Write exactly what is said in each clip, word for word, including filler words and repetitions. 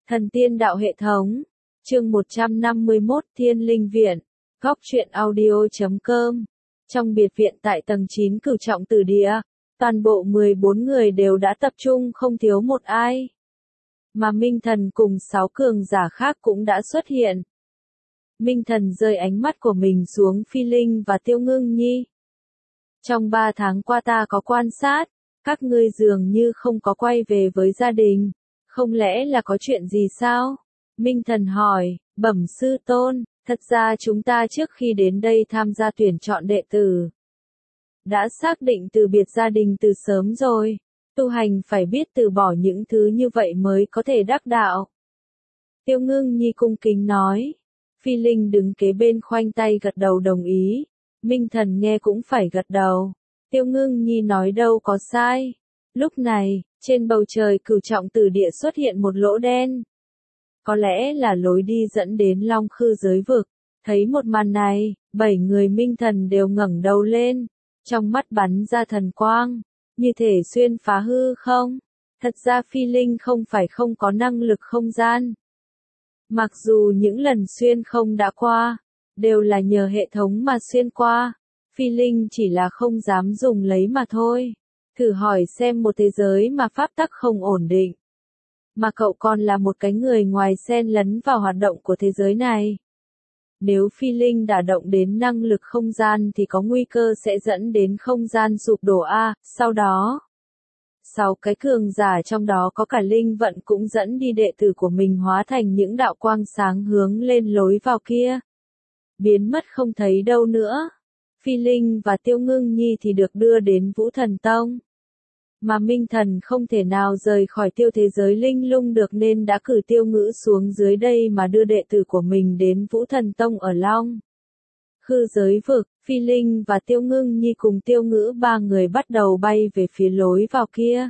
Thần tiên đạo hệ thống. Chương một trăm năm mươi mốt Thiên Linh Viện. Góc truyện audio chấm com. Trong biệt viện tại tầng chín Cửu Trọng Tử Địa, toàn bộ mười bốn người đều đã tập trung không thiếu một ai. Mà Minh Thần cùng sáu cường giả khác cũng đã xuất hiện. Minh Thần rơi ánh mắt của mình xuống Phi Linh và Tiêu Ngưng Nhi. Trong ba tháng qua ta có quan sát, các ngươi dường như không có quay về với gia đình. Không lẽ là có chuyện gì sao? Minh Thần hỏi, bẩm sư tôn, thật ra chúng ta trước khi đến đây tham gia tuyển chọn đệ tử, đã xác định từ biệt gia đình từ sớm rồi. Tu hành phải biết từ bỏ những thứ như vậy mới có thể đắc đạo. Tiêu Ngưng Nhi cung kính nói. Phi Linh đứng kế bên khoanh tay gật đầu đồng ý. Minh Thần nghe cũng phải gật đầu. Tiêu Ngưng Nhi nói đâu có sai. Lúc này, trên bầu trời Cửu Trọng Tử Địa xuất hiện một lỗ đen. Có lẽ là lối đi dẫn đến Long Khư giới vực. Thấy một màn này, bảy người Minh Thần đều ngẩng đầu lên. Trong mắt bắn ra thần quang, như thể xuyên phá hư không. Thật ra Phi Linh không phải không có năng lực không gian. Mặc dù những lần xuyên không đã qua, đều là nhờ hệ thống mà xuyên qua. Phi Linh chỉ là không dám dùng lấy mà thôi. Thử hỏi xem một thế giới mà pháp tắc không ổn định. Mà cậu còn là một cái người ngoài xen lấn vào hoạt động của thế giới này. Nếu Phi Linh đã động đến năng lực không gian thì có nguy cơ sẽ dẫn đến không gian sụp đổ a. Sau đó, sáu cái cường giả trong đó có cả linh vận cũng dẫn đi đệ tử của mình hóa thành những đạo quang sáng hướng lên lối vào kia. Biến mất không thấy đâu nữa. Phi Linh và Tiêu Ngưng Nhi thì được đưa đến Vũ Thần Tông. Mà Minh Thần không thể nào rời khỏi tiêu thế giới linh lung được nên đã cử Tiêu Ngữ xuống dưới đây mà đưa đệ tử của mình đến Vũ Thần Tông ở Long Khư giới vực. Phi Linh và Tiêu Ngưng Nhi cùng Tiêu Ngữ ba người bắt đầu bay về phía lối vào kia.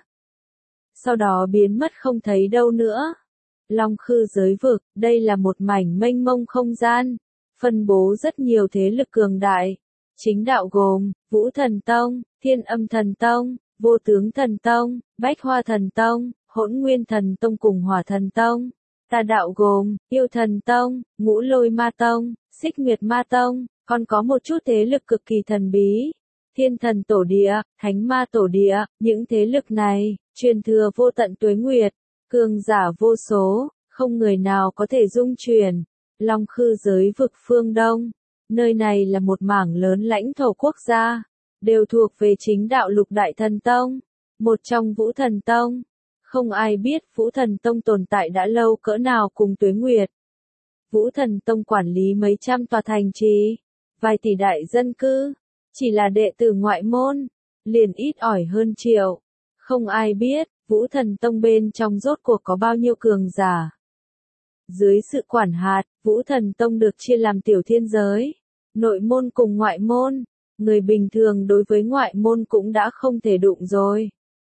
Sau đó biến mất không thấy đâu nữa. Long Khư giới vực, đây là một mảnh mênh mông không gian, phân bố rất nhiều thế lực cường đại. Chính đạo gồm, Vũ Thần Tông, Thiên Âm Thần Tông, Vô Tướng Thần Tông, Bách Hoa Thần Tông, Hỗn Nguyên Thần Tông cùng Hỏa Thần Tông. Tà đạo gồm, Yêu Thần Tông, Ngũ Lôi Ma Tông, Xích Nguyệt Ma Tông, còn có một chút thế lực cực kỳ thần bí. Thiên Thần Tổ Địa, Thánh Ma Tổ Địa, những thế lực này, truyền thừa vô tận tuế nguyệt, cường giả vô số, không người nào có thể dung truyền. Long Khư giới vực phương Đông, nơi này là một mảng lớn lãnh thổ quốc gia, đều thuộc về chính đạo Lục Đại Thần Tông, một trong Vũ Thần Tông. Không ai biết Vũ Thần Tông tồn tại đã lâu cỡ nào cùng tuế nguyệt. Vũ Thần Tông quản lý mấy trăm tòa thành trì, vài tỷ đại dân cư, chỉ là đệ tử ngoại môn, liền ít ỏi hơn triệu. Không ai biết, Vũ Thần Tông bên trong rốt cuộc có bao nhiêu cường giả. Dưới sự quản hạt, Vũ Thần Tông được chia làm tiểu thiên giới, nội môn cùng ngoại môn. Người bình thường đối với ngoại môn cũng đã không thể đụng rồi.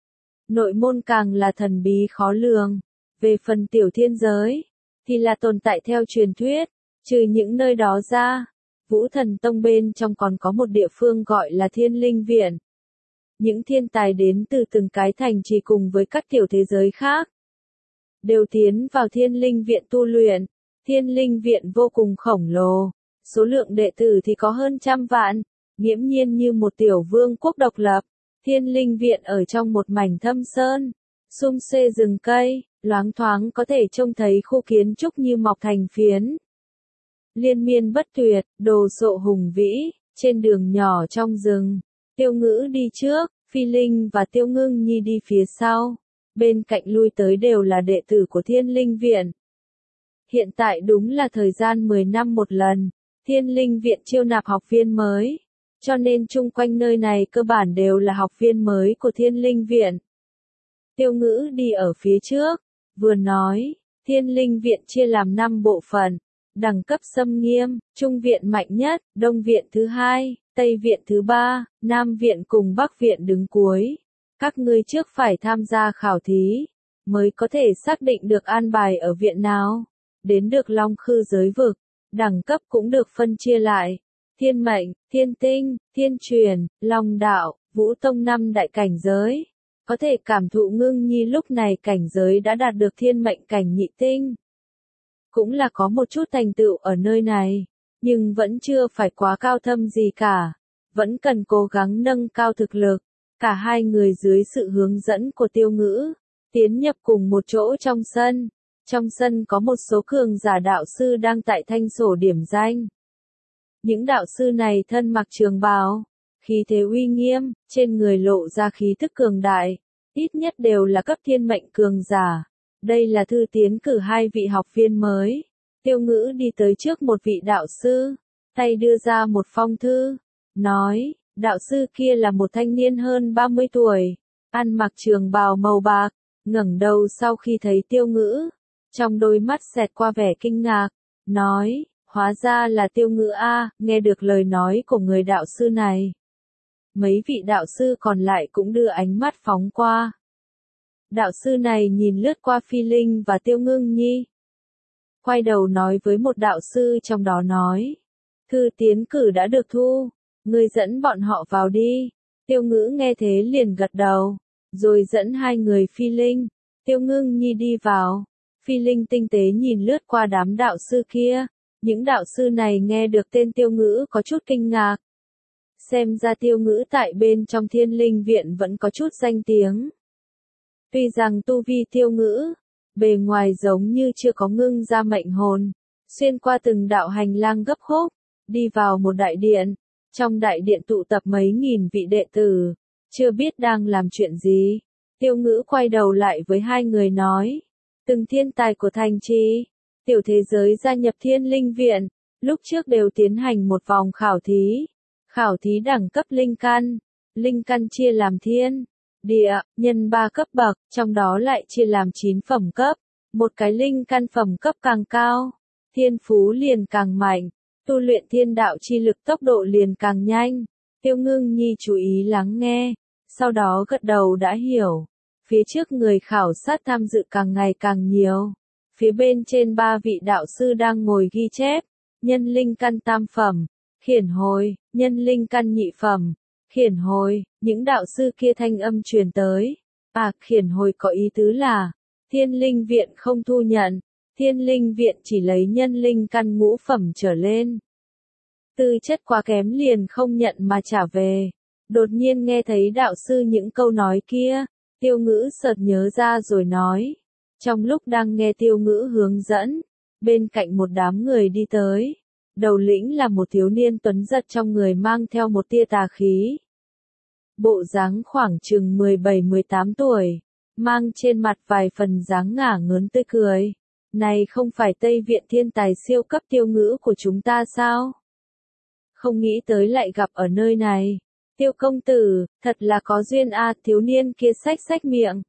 Nội môn càng là thần bí khó lường. Về phần tiểu thiên giới, thì là tồn tại theo truyền thuyết. Trừ những nơi đó ra, Vũ Thần Tông bên trong còn có một địa phương gọi là Thiên Linh Viện. Những thiên tài đến từ từng cái thành trì cùng với các tiểu thế giới khác, đều tiến vào Thiên Linh Viện tu luyện. Thiên Linh Viện vô cùng khổng lồ, số lượng đệ tử thì có hơn trăm vạn. Nghiễm nhiên như một tiểu vương quốc độc lập. Thiên Linh Viện ở trong một mảnh thâm sơn, sum xuê rừng cây, loáng thoáng có thể trông thấy khu kiến trúc như mọc thành phiến. Liên miên bất tuyệt, đồ sộ hùng vĩ, trên đường nhỏ trong rừng. Tiêu Ngữ đi trước, Phi Linh và Tiêu Ngưng Nhi đi phía sau. Bên cạnh lui tới đều là đệ tử của Thiên Linh Viện. Hiện tại đúng là thời gian mười năm một lần, Thiên Linh Viện chiêu nạp học viên mới. Cho nên chung quanh nơi này cơ bản đều là học viên mới của Thiên Linh Viện. Tiêu Ngữ đi ở phía trước, vừa nói, Thiên Linh Viện chia làm năm bộ phận, đẳng cấp xâm nghiêm, Trung Viện mạnh nhất, Đông Viện thứ hai, Tây Viện thứ ba, Nam Viện cùng Bắc Viện đứng cuối. Các ngươi trước phải tham gia khảo thí, mới có thể xác định được an bài ở viện nào. Đến được Long Khư giới vực, đẳng cấp cũng được phân chia lại. Thiên mệnh, thiên tinh, thiên truyền, long đạo, vũ tông năm đại cảnh giới. Có thể cảm thụ Ngưng Nhi lúc này cảnh giới đã đạt được thiên mệnh cảnh nhị tinh. Cũng là có một chút thành tựu ở nơi này, nhưng vẫn chưa phải quá cao thâm gì cả, vẫn cần cố gắng nâng cao thực lực. Cả hai người dưới sự hướng dẫn của Tiêu Ngữ, tiến nhập cùng một chỗ trong sân. Trong sân có một số cường giả đạo sư đang tại thanh sổ điểm danh. Những đạo sư này thân mặc trường bào, khí thế uy nghiêm, trên người lộ ra khí thức cường đại, ít nhất đều là cấp thiên mệnh cường giả. Đây là thư tiến cử hai vị học viên mới. Tiêu Ngữ đi tới trước một vị đạo sư, tay đưa ra một phong thư, nói, đạo sư kia là một thanh niên hơn ba mươi tuổi, ăn mặc trường bào màu bạc, ngẩng đầu sau khi thấy Tiêu Ngữ, trong đôi mắt xẹt qua vẻ kinh ngạc, nói, hóa ra là Tiêu Ngữ a. Nghe được lời nói của người đạo sư này, mấy vị đạo sư còn lại cũng đưa ánh mắt phóng qua. Đạo sư này nhìn lướt qua Phi Linh và Tiêu Ngưng Nhi, quay đầu nói với một đạo sư trong đó nói, thư tiến cử đã được thu, ngươi dẫn bọn họ vào đi. Tiêu Ngữ nghe thế liền gật đầu, rồi dẫn hai người Phi Linh, Tiêu Ngưng Nhi đi vào. Phi Linh tinh tế nhìn lướt qua đám đạo sư kia, những đạo sư này nghe được tên Tiêu Ngữ có chút kinh ngạc. Xem ra Tiêu Ngữ tại bên trong Thiên Linh Viện vẫn có chút danh tiếng. Tuy rằng tu vi Tiêu Ngữ, bề ngoài giống như chưa có ngưng ra mệnh hồn, xuyên qua từng đạo hành lang gấp khúc, đi vào một đại điện. Trong đại điện tụ tập mấy nghìn vị đệ tử, chưa biết đang làm chuyện gì. Tiêu Ngữ quay đầu lại với hai người nói, từng thiên tài của thành trì, tiểu thế giới gia nhập Thiên Linh Viện, lúc trước đều tiến hành một vòng khảo thí. Khảo thí đẳng cấp linh căn, linh căn chia làm thiên, địa, nhân ba cấp bậc, trong đó lại chia làm chín phẩm cấp, một cái linh căn phẩm cấp càng cao, thiên phú liền càng mạnh, tu luyện thiên đạo chi lực tốc độ liền càng nhanh. Tiêu Ngưng Nhi chú ý lắng nghe, sau đó gật đầu đã hiểu. Phía trước người khảo sát tham dự càng ngày càng nhiều. Phía bên trên ba vị đạo sư đang ngồi ghi chép, nhân linh căn tam phẩm, khiển hồi, nhân linh căn nhị phẩm, khiển hồi, những đạo sư kia thanh âm truyền tới. À, khiển hồi có ý tứ là, Thiên Linh Viện không thu nhận, Thiên Linh Viện chỉ lấy nhân linh căn ngũ phẩm trở lên. Tư chất quá kém liền không nhận mà trả về. Đột nhiên nghe thấy đạo sư những câu nói kia, Tiêu Ngữ sợt nhớ ra rồi nói. Trong lúc đang nghe Tiêu Ngữ hướng dẫn, bên cạnh một đám người đi tới. Đầu lĩnh là một thiếu niên tuấn giật trong người mang theo một tia tà khí. Bộ dáng khoảng chừng mười bảy mười tám tuổi, mang trên mặt vài phần dáng ngả ngớn tươi cười. Này không phải Tây Viện thiên tài siêu cấp Tiêu Ngữ của chúng ta sao? Không nghĩ tới lại gặp ở nơi này. Tiêu công tử, thật là có duyên a. Thiếu niên kia xách xách miệng.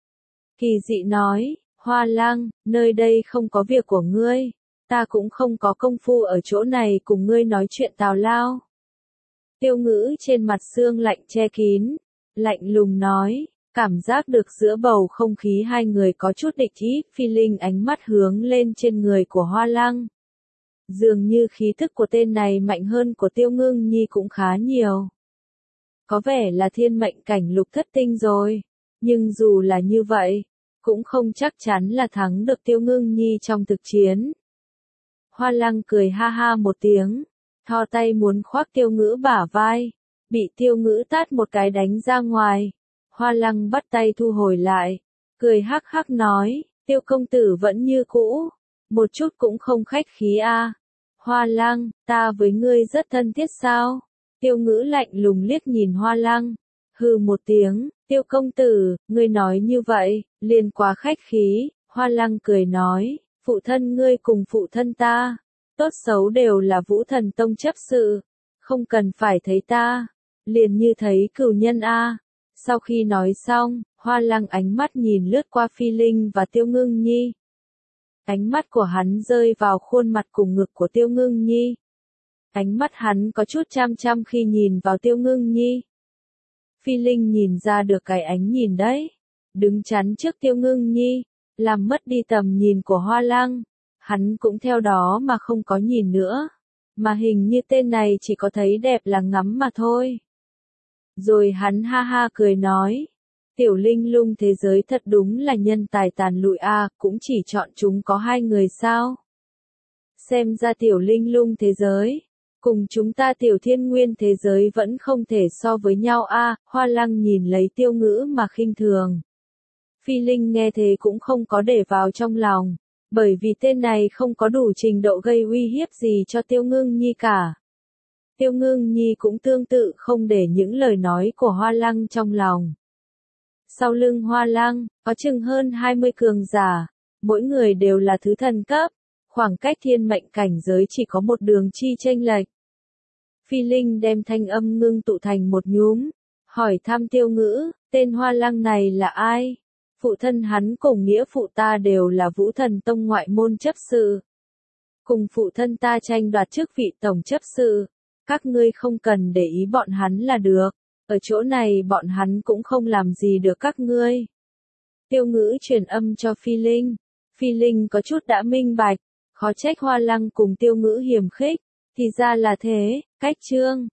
Kỳ dị nói, Hoa Lăng, nơi đây không có việc của ngươi. Ta cũng không có công phu ở chỗ này cùng ngươi nói chuyện tào lao. Tiêu Ngữ trên mặt xương lạnh che kín, lạnh lùng nói, cảm giác được giữa bầu không khí hai người có chút địch ý. Phi Linh ánh mắt hướng lên trên người của Hoa Lăng. Dường như khí thức của tên này mạnh hơn của Tiêu Ngưng Nhi cũng khá nhiều. Có vẻ là thiên mệnh cảnh lục thất tinh rồi, nhưng dù là như vậy, cũng không chắc chắn là thắng được Tiêu Ngưng Nhi trong thực chiến. Hoa Lăng cười ha ha một tiếng, thò tay muốn khoác Tiêu Ngữ bả vai, bị Tiêu Ngữ tát một cái đánh ra ngoài. Hoa Lăng bắt tay thu hồi lại, cười hắc hắc nói, Tiêu công tử vẫn như cũ, một chút cũng không khách khí a. Hoa Lăng, ta với ngươi rất thân thiết sao? Tiêu Ngữ lạnh lùng liếc nhìn Hoa Lăng, hừ một tiếng, Tiêu công tử, ngươi nói như vậy, liền quá khách khí. Hoa Lăng cười nói, phụ thân ngươi cùng phụ thân ta, tốt xấu đều là Vũ Thần Tông chấp sự, không cần phải thấy ta, liền như thấy cửu nhân a. Sau khi nói xong, Hoa Lăng ánh mắt nhìn lướt qua Phi Linh và Tiêu Ngưng Nhi. Ánh mắt của hắn rơi vào khuôn mặt cùng ngực của Tiêu Ngưng Nhi. Ánh mắt hắn có chút chăm chăm khi nhìn vào Tiêu Ngưng Nhi. Phi Linh nhìn ra được cái ánh nhìn đấy, đứng chắn trước Tiêu Ngưng Nhi, làm mất đi tầm nhìn của Hoa Lăng. Hắn cũng theo đó mà không có nhìn nữa, mà hình như tên này chỉ có thấy đẹp là ngắm mà thôi. Rồi hắn ha ha cười nói, Tiểu linh lung thế giới thật đúng là nhân tài tàn lụi a, cũng chỉ chọn chúng có hai người sao? Xem ra tiểu linh lung thế giới, cùng chúng ta tiểu thiên nguyên thế giới vẫn không thể so với nhau a. Hoa Lăng nhìn lấy Tiêu Ngữ mà khinh thường. Phi Linh nghe thế cũng không có để vào trong lòng, bởi vì tên này không có đủ trình độ gây uy hiếp gì cho Tiêu Ngưng Nhi cả. Tiêu Ngưng Nhi cũng tương tự không để những lời nói của Hoa Lăng trong lòng. Sau lưng Hoa Lăng, có chừng hơn hai mươi cường giả, mỗi người đều là thứ thần cấp, khoảng cách thiên mệnh cảnh giới chỉ có một đường chi chênh lệch. Phi Linh đem thanh âm ngưng tụ thành một nhúm, hỏi thăm Tiêu Ngữ, tên Hoa Lăng này là ai? Phụ thân hắn cùng nghĩa phụ ta đều là Vũ Thần Tông ngoại môn chấp sự. Cùng phụ thân ta tranh đoạt chức vị tổng chấp sự, các ngươi không cần để ý bọn hắn là được, ở chỗ này bọn hắn cũng không làm gì được các ngươi. Tiêu Ngữ truyền âm cho Phi Linh, Phi Linh có chút đã minh bạch, khó trách Hoa Lăng cùng Tiêu Ngữ hiềm khích, thì ra là thế, cách chương.